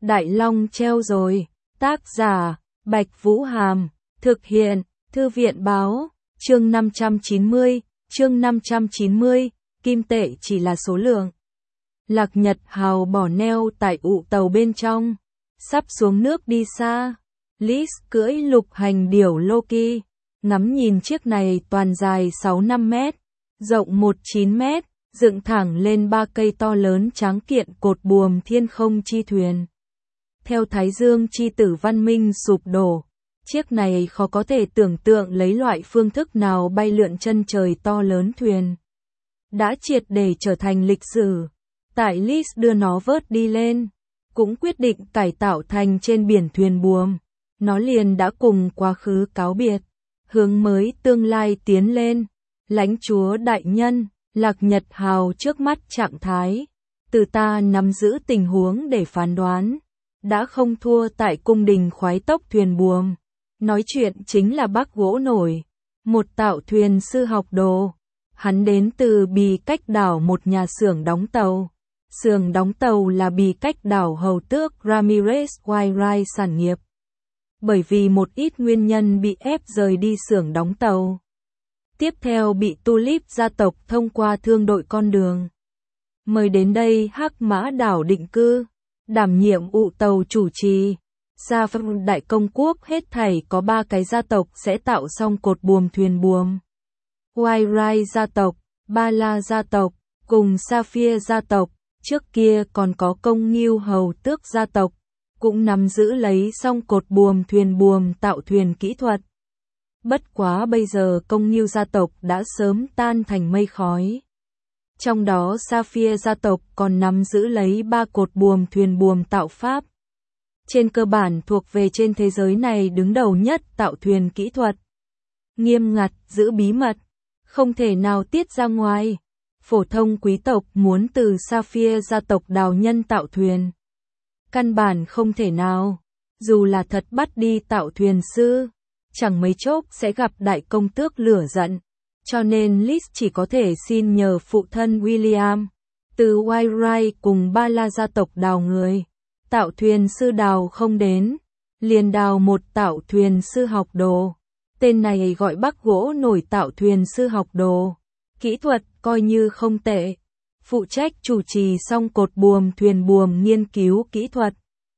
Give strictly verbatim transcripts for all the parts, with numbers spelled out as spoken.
Đại Long treo rồi. Tác giả, Bạch Vũ Hàm. Thực hiện, Thư viện báo. Chương năm trăm chín mươi, chương năm trăm chín mươi, kim tệ chỉ là số lượng. Lạc Nhật Hào bỏ neo tại ụ tàu bên trong, sắp xuống nước đi xa. Liz cưỡi lục hành điểu Loki, ngắm nhìn chiếc này toàn dài sáu năm mét, rộng một mươi chín mét, dựng thẳng lên ba cây to lớn tráng kiện cột buồm thiên không chi thuyền. Theo Thái Dương chi tử văn minh sụp đổ, chiếc này khó có thể tưởng tượng lấy loại phương thức nào bay lượn chân trời to lớn thuyền. Đã triệt để trở thành lịch sử. Tại Liz đưa nó vớt đi lên, cũng quyết định cải tạo thành trên biển thuyền buồm. Nó liền đã cùng quá khứ cáo biệt, hướng mới tương lai tiến lên. Lãnh chúa đại nhân, Lạc Nhật Hào trước mắt trạng thái, từ ta nắm giữ tình huống để phán đoán, đã không thua tại cung đình khoái tốc thuyền buồm. Nói chuyện chính là bác gỗ nổi, một tạo thuyền sư học đồ. Hắn đến từ Bì Cách đảo, một nhà xưởng đóng tàu. Xưởng đóng tàu là Bì Cách đảo hầu tước Ramirez Wainwright sản nghiệp. Bởi vì một ít nguyên nhân bị ép rời đi xưởng đóng tàu. Tiếp theo bị Tulip gia tộc thông qua thương đội con đường. Mời đến đây Hắc Mã đảo định cư, đảm nhiệm ụ tàu chủ trì. Sa Phật Đại Công Quốc hết thảy có ba cái gia tộc sẽ tạo xong cột buồm thuyền buồm. Wainwright gia tộc, Ba La gia tộc, cùng Sapphire gia tộc, trước kia còn có Công Ngưu hầu tước gia tộc, cũng nắm giữ lấy xong cột buồm thuyền buồm tạo thuyền kỹ thuật. Bất quá bây giờ Công Ngưu gia tộc đã sớm tan thành mây khói. Trong đó Sapphire gia tộc còn nắm giữ lấy ba cột buồm thuyền buồm tạo pháp. Trên cơ bản thuộc về trên thế giới này đứng đầu nhất tạo thuyền kỹ thuật. Nghiêm ngặt, giữ bí mật, không thể nào tiết ra ngoài. Phổ thông quý tộc muốn từ Sapphire gia tộc đào nhân tạo thuyền, căn bản không thể nào. Dù là thật bắt đi tạo thuyền sư, chẳng mấy chốc sẽ gặp đại công tước lửa giận. Cho nên Liz chỉ có thể xin nhờ phụ thân William, từ Wainwright cùng Ba La gia tộc đào người. Tạo thuyền sư đào không đến, liền đào một tạo thuyền sư học đồ. Tên này gọi bác gỗ nổi tạo thuyền sư học đồ. Kỹ thuật coi như không tệ. Phụ trách chủ trì xong cột buồm thuyền buồm nghiên cứu kỹ thuật.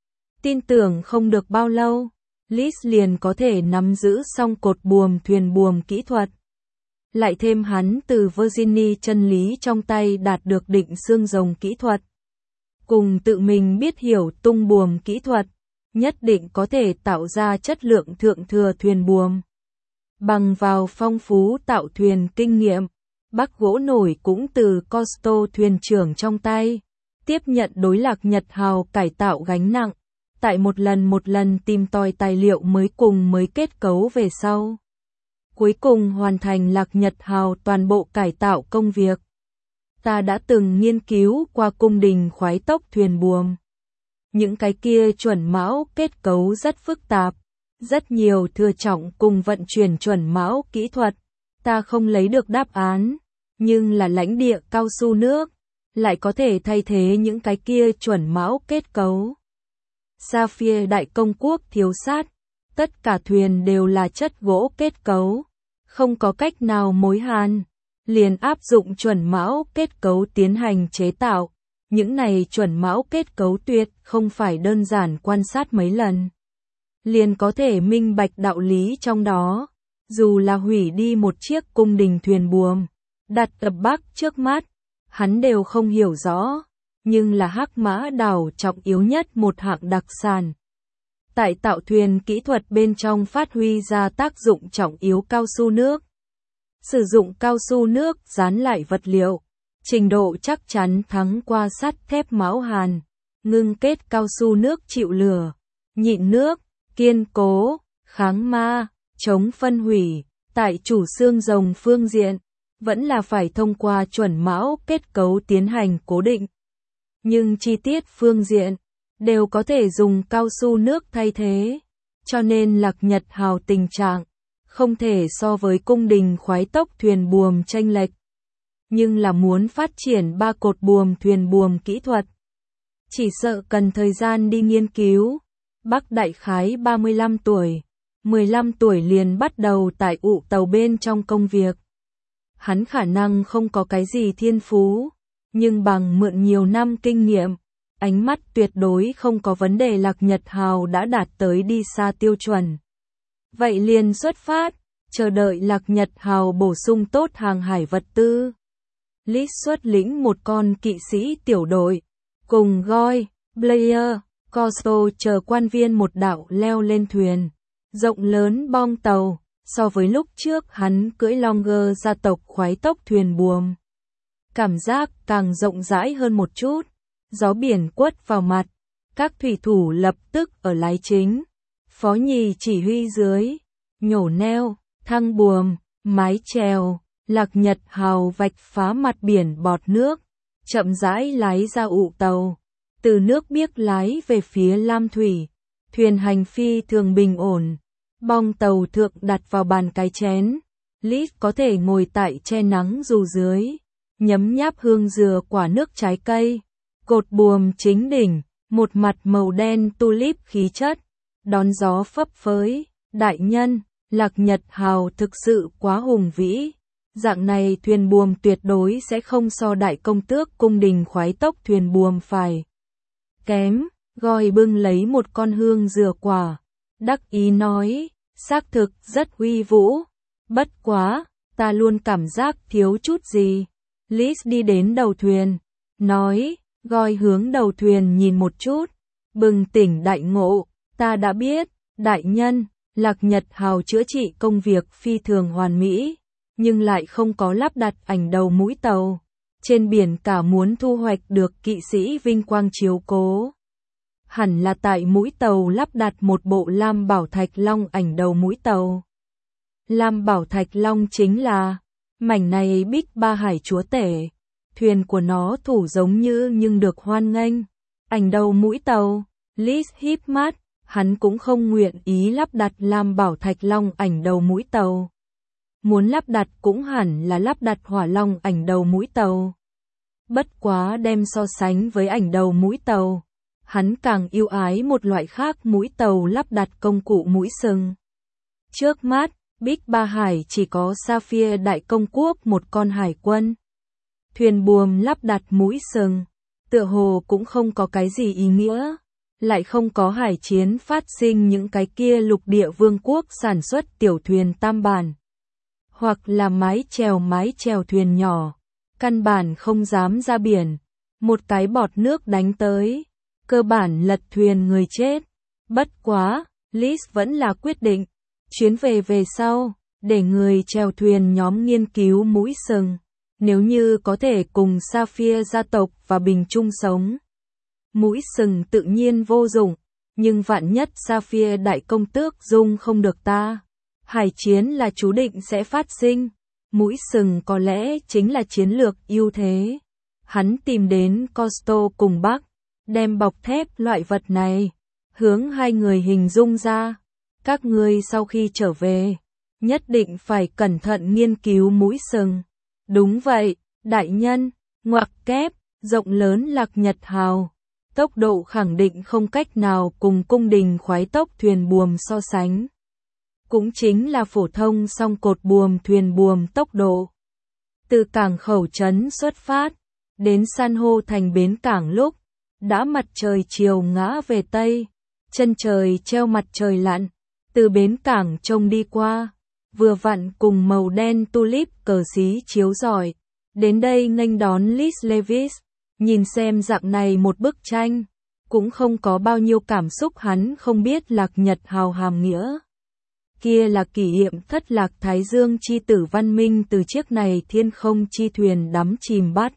Tin tưởng không được bao lâu, Liz liền có thể nắm giữ xong cột buồm thuyền buồm kỹ thuật. Lại thêm hắn từ Virginia chân lý trong tay đạt được định xương rồng kỹ thuật. Cùng tự mình biết hiểu tung buồm kỹ thuật, nhất định có thể tạo ra chất lượng thượng thừa thuyền buồm. Bằng vào phong phú tạo thuyền kinh nghiệm, bác gỗ nổi cũng từ Costo thuyền trưởng trong tay, tiếp nhận đối Lạc Nhật Hào cải tạo gánh nặng, tại một lần một lần tìm tòi tài liệu mới cùng mới kết cấu về sau. Cuối cùng hoàn thành Lạc Nhật Hào toàn bộ cải tạo công việc. Ta đã từng nghiên cứu qua cung đình khoái tốc thuyền buồm. Những cái kia chuẩn mão kết cấu rất phức tạp, rất nhiều thừa trọng cùng vận chuyển chuẩn mão kỹ thuật. Ta không lấy được đáp án, nhưng là lãnh địa cao su nước, lại có thể thay thế những cái kia chuẩn mão kết cấu. Sapphire Đại Công Quốc thiếu sát, tất cả thuyền đều là chất gỗ kết cấu, không có cách nào mối hàn. Liền áp dụng chuẩn mão kết cấu tiến hành chế tạo. Những này chuẩn mão kết cấu tuyệt không phải đơn giản quan sát mấy lần liền có thể minh bạch đạo lý trong đó. Dù là hủy đi một chiếc cung đình thuyền buồm, đặt ập bắc trước mắt, hắn đều không hiểu rõ, nhưng là Hắc Mã đảo trọng yếu nhất một hạng đặc sản. Tại tạo thuyền kỹ thuật bên trong phát huy ra tác dụng trọng yếu cao su nước. Sử dụng cao su nước dán lại vật liệu, trình độ chắc chắn thắng qua sắt thép mão hàn, ngưng kết cao su nước chịu lửa, nhịn nước, kiên cố, kháng ma, chống phân hủy. Tại chủ xương rồng phương diện, vẫn là phải thông qua chuẩn mão kết cấu tiến hành cố định. Nhưng chi tiết phương diện, đều có thể dùng cao su nước thay thế, cho nên Lạc Nhật Hào tình trạng không thể so với cung đình khoái tốc thuyền buồm chênh lệch. Nhưng là muốn phát triển ba cột buồm thuyền buồm kỹ thuật, chỉ sợ cần thời gian đi nghiên cứu. Bác đại khái ba mươi lăm tuổi, mười lăm tuổi liền bắt đầu tại ụ tàu bên trong công việc. Hắn khả năng không có cái gì thiên phú, nhưng bằng mượn nhiều năm kinh nghiệm, ánh mắt tuyệt đối không có vấn đề. Lạc Nhật Hào đã đạt tới đi xa tiêu chuẩn. Vậy liền xuất phát, chờ đợi Lạc Nhật Hào bổ sung tốt hàng hải vật tư. Lis xuất lĩnh một con kỵ sĩ tiểu đội, cùng Goy, Blair, Costo chờ quan viên một đạo leo lên thuyền rộng lớn bong tàu. So với lúc trước hắn cưỡi Longer gia tộc khoái tốc thuyền buồm, cảm giác càng rộng rãi hơn một chút. Gió biển quất vào mặt, các thủy thủ lập tức ở lái chính, phó nhì chỉ huy dưới, nhổ neo, thăng buồm, mái chèo. Lạc Nhật Hào vạch phá mặt biển bọt nước, chậm rãi lái ra ụ tàu, từ nước biếc lái về phía Lam Thủy. Thuyền hành phi thường bình ổn, bong tàu thượng đặt vào bàn cái chén. Lis có thể ngồi tại che nắng dù dưới, nhấm nháp hương dừa quả nước trái cây. Cột buồm chính đỉnh, một mặt màu đen tulip khí chất, đón gió phấp phới. Đại nhân, Lạc Nhật Hào thực sự quá hùng vĩ. Dạng này thuyền buồm tuyệt đối sẽ không so đại công tước cung đình khoái tốc thuyền buồm phải kém. Goy bưng lấy một con hương dừa quả, đắc ý nói, xác thực rất uy vũ. Bất quá, ta luôn cảm giác thiếu chút gì. Lis đi đến đầu thuyền, nói, Goy hướng đầu thuyền nhìn một chút, bừng tỉnh đại ngộ, ta đã biết, đại nhân, Lạc Nhật Hào chữa trị công việc phi thường hoàn mỹ, nhưng lại không có lắp đặt ảnh đầu mũi tàu. Trên biển cả muốn thu hoạch được kỵ sĩ vinh quang chiếu cố, hẳn là tại mũi tàu lắp đặt một bộ Lam Bảo Thạch Long ảnh đầu mũi tàu. Lam Bảo Thạch Long chính là mảnh này Bích Ba Hải chúa tể, thuyền của nó thủ giống như nhưng được hoan nghênh. Ảnh đầu mũi tàu, Lis híp mắt, hắn cũng không nguyện ý lắp đặt Lam Bảo Thạch Long ảnh đầu mũi tàu. Muốn lắp đặt cũng hẳn là lắp đặt Hỏa Long ảnh đầu mũi tàu. Bất quá đem so sánh với ảnh đầu mũi tàu, hắn càng yêu ái một loại khác mũi tàu lắp đặt công cụ mũi sừng. Trước mắt, Bích Ba Hải chỉ có Sapphire Đại Công Quốc một con hải quân. Thuyền buồm lắp đặt mũi sừng, tựa hồ cũng không có cái gì ý nghĩa, lại không có hải chiến phát sinh những cái kia lục địa vương quốc sản xuất tiểu thuyền tam bản, hoặc là mái chèo mái chèo thuyền nhỏ, căn bản không dám ra biển, một cái bọt nước đánh tới, cơ bản lật thuyền người chết. Bất quá, Lis vẫn là quyết định, chuyến về về sau, để người chèo thuyền nhóm nghiên cứu mũi sừng, nếu như có thể cùng Sapphire gia tộc và bình chung sống. Mũi sừng tự nhiên vô dụng, nhưng vạn nhất Sapphire Đại Công Tước dung không được ta, hải chiến là chú định sẽ phát sinh. Mũi sừng có lẽ chính là chiến lược ưu thế. Hắn tìm đến Costo cùng Bắc, đem bọc thép loại vật này, hướng hai người hình dung ra. Các ngươi sau khi trở về, nhất định phải cẩn thận nghiên cứu mũi sừng. Đúng vậy, đại nhân, ngoặc kép, rộng lớn Lạc Nhật Hào. Tốc độ khẳng định không cách nào cùng cung đình khoái tốc thuyền buồm so sánh. Cũng chính là phổ thông song cột buồm thuyền buồm tốc độ. Từ cảng khẩu trấn xuất phát, đến san hô thành bến cảng lúc, đã mặt trời chiều ngã về Tây, chân trời treo mặt trời lặn, từ bến cảng trông đi qua, vừa vặn cùng màu đen tulip cờ xí chiếu rọi, đến đây nghênh đón Lis Levis, nhìn xem dạng này một bức tranh, cũng không có bao nhiêu cảm xúc. Hắn không biết Lạc Nhật Hào hàm nghĩa. Kia là kỷ niệm thất lạc Thái Dương chi tử văn minh từ chiếc này thiên không chi thuyền đắm chìm bắt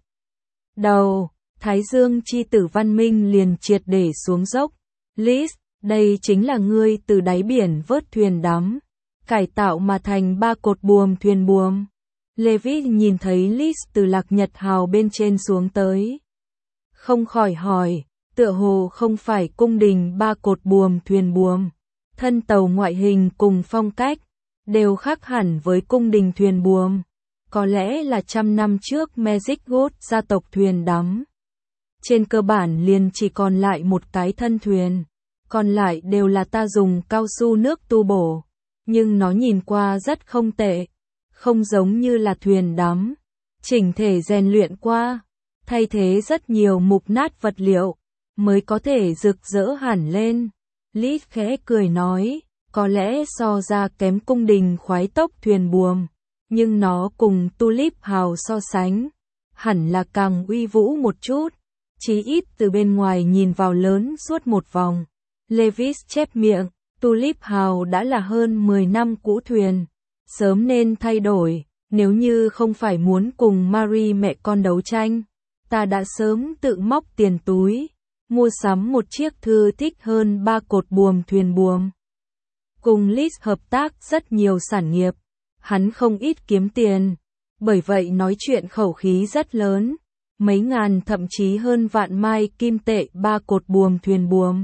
đầu, Thái Dương chi tử văn minh liền triệt để xuống dốc. Lis, đây chính là ngươi từ đáy biển vớt thuyền đắm, cải tạo mà thành ba cột buồm thuyền buồm. Levi nhìn thấy Lis từ Lạc Nhật Hào bên trên xuống tới, không khỏi hỏi, tựa hồ không phải cung đình ba cột buồm thuyền buồm, thân tàu ngoại hình cùng phong cách đều khác hẳn với cung đình thuyền buồm, có lẽ là trăm năm trước Magic God gia tộc thuyền đắm. Trên cơ bản liền chỉ còn lại một cái thân thuyền, còn lại đều là ta dùng cao su nước tu bổ, nhưng nó nhìn qua rất không tệ, không giống như là thuyền đắm, chỉnh thể rèn luyện qua, thay thế rất nhiều mục nát vật liệu, mới có thể rực rỡ hẳn lên. Lít khẽ cười nói, có lẽ so ra kém cung đình khoái tốc thuyền buồm, nhưng nó cùng Tulip Hào so sánh, hẳn là càng uy vũ một chút, chí ít từ bên ngoài nhìn vào lớn suốt một vòng. Lewis chép miệng, Tulip Hào đã là hơn mười năm cũ thuyền, sớm nên thay đổi, nếu như không phải muốn cùng Marie mẹ con đấu tranh, ta đã sớm tự móc tiền túi, mua sắm một chiếc thư thích hơn ba cột buồm thuyền buồm. Cùng Liz hợp tác rất nhiều sản nghiệp, hắn không ít kiếm tiền, bởi vậy nói chuyện khẩu khí rất lớn, mấy ngàn thậm chí hơn vạn mai kim tệ ba cột buồm thuyền buồm.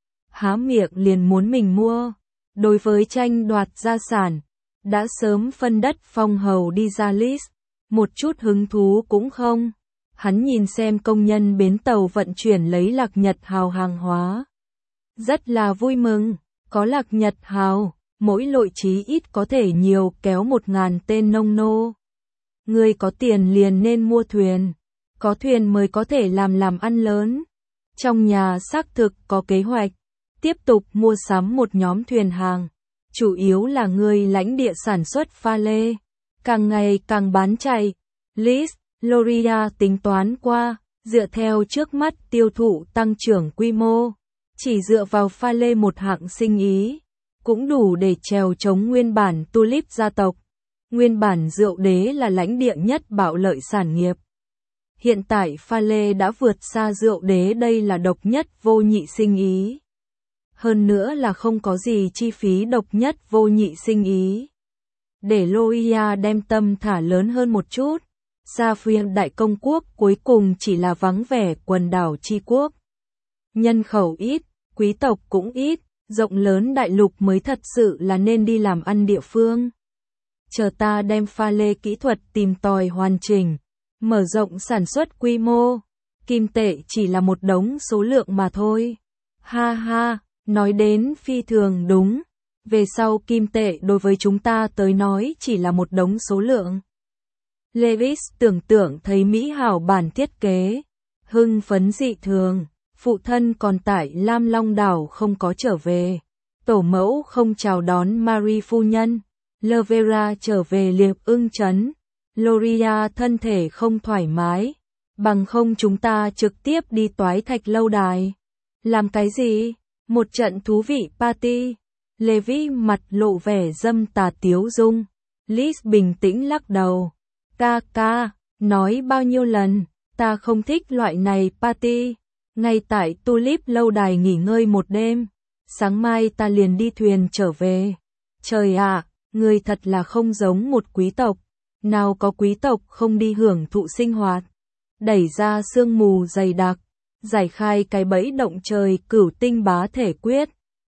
Há miệng liền muốn mình mua, đối với tranh đoạt gia sản, đã sớm phân đất phong hầu đi ra Liz, một chút hứng thú cũng không. Hắn nhìn xem công nhân bến tàu vận chuyển lấy Lạc Nhật Hào hàng hóa. Rất là vui mừng, có Lạc Nhật Hào, mỗi lội chí ít có thể nhiều kéo một ngàn tên nông nô. Người có tiền liền nên mua thuyền, có thuyền mới có thể làm làm ăn lớn. Trong nhà xác thực có kế hoạch, tiếp tục mua sắm một nhóm thuyền hàng, chủ yếu là người lãnh địa sản xuất pha lê, càng ngày càng bán chạy. Liz, Loria tính toán qua, dựa theo trước mắt tiêu thụ tăng trưởng quy mô, chỉ dựa vào pha lê một hạng sinh ý, cũng đủ để trèo chống nguyên bản Tulip gia tộc. Nguyên bản rượu đế là lãnh địa nhất bạo lợi sản nghiệp. Hiện tại pha lê đã vượt xa rượu đế, đây là độc nhất vô nhị sinh ý. Hơn nữa là không có gì chi phí, độc nhất vô nhị sinh ý. Để Loria đem tâm thả lớn hơn một chút. Sa phiên đại công quốc cuối cùng chỉ là vắng vẻ quần đảo chi quốc. Nhân khẩu ít, quý tộc cũng ít, rộng lớn đại lục mới thật sự là nên đi làm ăn địa phương. Chờ ta đem pha lê kỹ thuật tìm tòi hoàn chỉnh, mở rộng sản xuất quy mô, kim tệ chỉ là một đống số lượng mà thôi. Ha ha, nói đến phi thường đúng, về sau kim tệ đối với chúng ta tới nói chỉ là một đống số lượng. Lewis tưởng tượng thấy mỹ hảo bản thiết kế, hưng phấn dị thường, phụ thân còn tại Lam Long đảo không có trở về, tổ mẫu không chào đón Marie phu nhân, Lovera trở về Liệp Ưng trấn, Loria thân thể không thoải mái, bằng không chúng ta trực tiếp đi Toái Thạch lâu đài. Làm cái gì? Một trận thú vị party. Levi mặt lộ vẻ dâm tà tiếu dung. Liz bình tĩnh lắc đầu. Ca ca, nói bao nhiêu lần, ta không thích loại này party. Ngay tại Tulip lâu đài nghỉ ngơi một đêm, sáng mai ta liền đi thuyền trở về. Trời ạ, người thật là không giống một quý tộc. Nào có quý tộc không đi hưởng thụ sinh hoạt. Đẩy ra sương mù dày đặc, giải khai cái bẫy động trời cửu tinh bá thể quyết.